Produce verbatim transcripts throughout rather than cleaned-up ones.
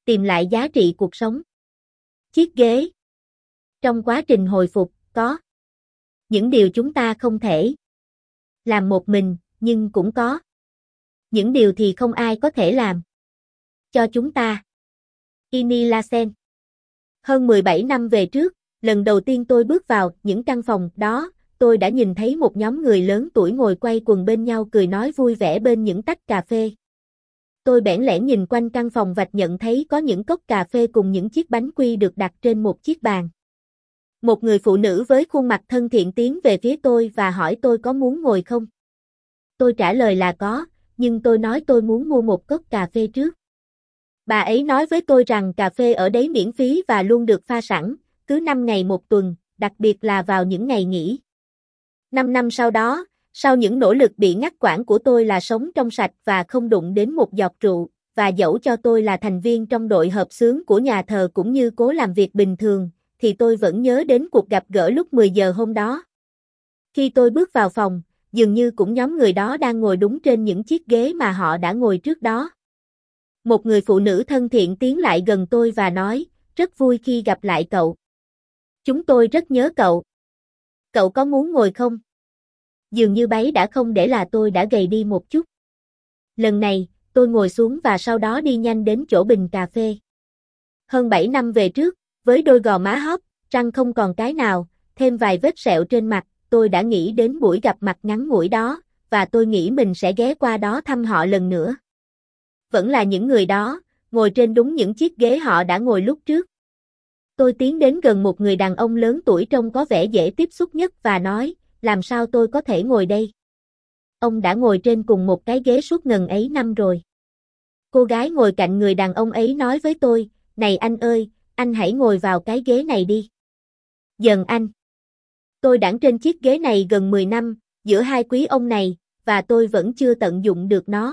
Tìm lại giá trị cuộc sống. Chiếc ghế. Trong quá trình hồi phục, có những điều chúng ta không thể làm một mình, nhưng cũng có những điều thì không ai có thể làm cho chúng ta. Ini Lassen. Hơn mười bảy năm về trước, lần đầu tiên tôi bước vào những căn phòng đó, tôi đã nhìn thấy một nhóm người lớn tuổi ngồi quay quần bên nhau cười nói vui vẻ bên những tách cà phê. Tôi bẽn lẽn nhìn quanh căn phòng và nhận thấy có những cốc cà phê cùng những chiếc bánh quy được đặt trên một chiếc bàn. Một người phụ nữ với khuôn mặt thân thiện tiến về phía tôi và hỏi tôi có muốn ngồi không. Tôi trả lời là có, nhưng tôi nói tôi muốn mua một cốc cà phê trước. Bà ấy nói với tôi rằng cà phê ở đấy miễn phí và luôn được pha sẵn, cứ năm ngày một tuần, đặc biệt là vào những ngày nghỉ. Năm năm sau đó, sau những nỗ lực bị ngắt quãng của tôi là sống trong sạch và không đụng đến một giọt rượu, và dẫu cho tôi là thành viên trong đội hợp xướng của nhà thờ cũng như cố làm việc bình thường, thì tôi vẫn nhớ đến cuộc gặp gỡ lúc mười giờ hôm đó. Khi tôi bước vào phòng, dường như cũng nhóm người đó đang ngồi đúng trên những chiếc ghế mà họ đã ngồi trước đó. Một người phụ nữ thân thiện tiến lại gần tôi và nói, rất vui khi gặp lại cậu. Chúng tôi rất nhớ cậu. Cậu có muốn ngồi không? Dường như bấy đã không để là tôi đã gầy đi một chút. Lần này, tôi ngồi xuống và sau đó đi nhanh đến chỗ bình cà phê. Hơn bảy năm về trước, với đôi gò má hóp, răng không còn cái nào, thêm vài vết sẹo trên mặt, tôi đã nghĩ đến buổi gặp mặt ngắn ngủi đó, và tôi nghĩ mình sẽ ghé qua đó thăm họ lần nữa. Vẫn là những người đó, ngồi trên đúng những chiếc ghế họ đã ngồi lúc trước. Tôi tiến đến gần một người đàn ông lớn tuổi trông có vẻ dễ tiếp xúc nhất và nói, làm sao tôi có thể ngồi đây? Ông đã ngồi trên cùng một cái ghế suốt ngần ấy năm rồi. Cô gái ngồi cạnh người đàn ông ấy nói với tôi, này anh ơi, anh hãy ngồi vào cái ghế này đi. Dần anh. Tôi đẵng trên chiếc ghế này gần mười năm, giữa hai quý ông này, và tôi vẫn chưa tận dụng được nó.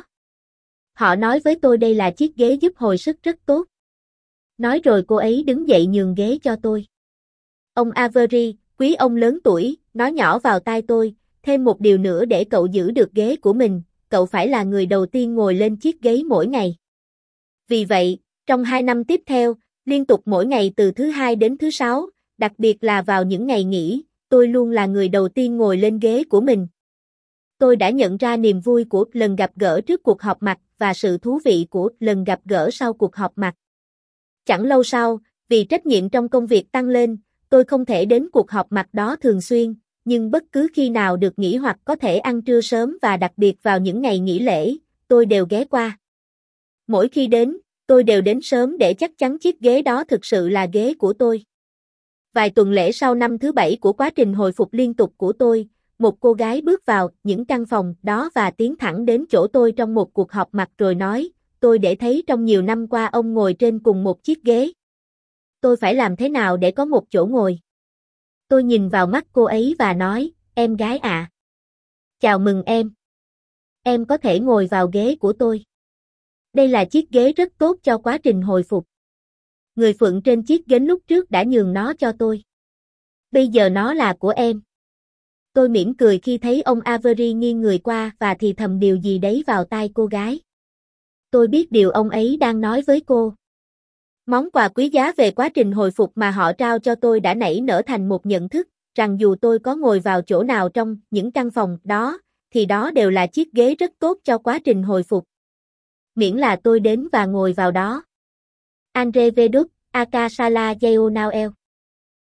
Họ nói với tôi đây là chiếc ghế giúp hồi sức rất tốt. Nói rồi cô ấy đứng dậy nhường ghế cho tôi. Ông Avery, quý ông lớn tuổi, nói nhỏ vào tai tôi, thêm một điều nữa để cậu giữ được ghế của mình, cậu phải là người đầu tiên ngồi lên chiếc ghế mỗi ngày. Vì vậy, trong hai năm tiếp theo, liên tục mỗi ngày từ thứ hai đến thứ sáu, đặc biệt là vào những ngày nghỉ, tôi luôn là người đầu tiên ngồi lên ghế của mình. Tôi đã nhận ra niềm vui của lần gặp gỡ trước cuộc họp mặt và sự thú vị của lần gặp gỡ sau cuộc họp mặt. Chẳng lâu sau, vì trách nhiệm trong công việc tăng lên, tôi không thể đến cuộc họp mặt đó thường xuyên, nhưng bất cứ khi nào được nghỉ hoặc có thể ăn trưa sớm và đặc biệt vào những ngày nghỉ lễ, tôi đều ghé qua. Mỗi khi đến, tôi đều đến sớm để chắc chắn chiếc ghế đó thực sự là ghế của tôi. Vài tuần lễ sau năm thứ bảy của quá trình hồi phục liên tục của tôi, một cô gái bước vào những căn phòng đó và tiến thẳng đến chỗ tôi trong một cuộc họp mặt rồi nói, tôi để thấy trong nhiều năm qua ông ngồi trên cùng một chiếc ghế. Tôi phải làm thế nào để có một chỗ ngồi? Tôi nhìn vào mắt cô ấy và nói, em gái ạ. Chào mừng em. Em có thể ngồi vào ghế của tôi. Đây là chiếc ghế rất tốt cho quá trình hồi phục. Người phượng trên chiếc ghế lúc trước đã nhường nó cho tôi. Bây giờ nó là của em. Tôi mỉm cười khi thấy ông Avery nghiêng người qua và thì thầm điều gì đấy vào tai cô gái. Tôi biết điều ông ấy đang nói với cô. Món quà quý giá về quá trình hồi phục mà họ trao cho tôi đã nảy nở thành một nhận thức, rằng dù tôi có ngồi vào chỗ nào trong những căn phòng đó, thì đó đều là chiếc ghế rất tốt cho quá trình hồi phục. Miễn là tôi đến và ngồi vào đó. Andre Vedut, Akasala Yeo Noel.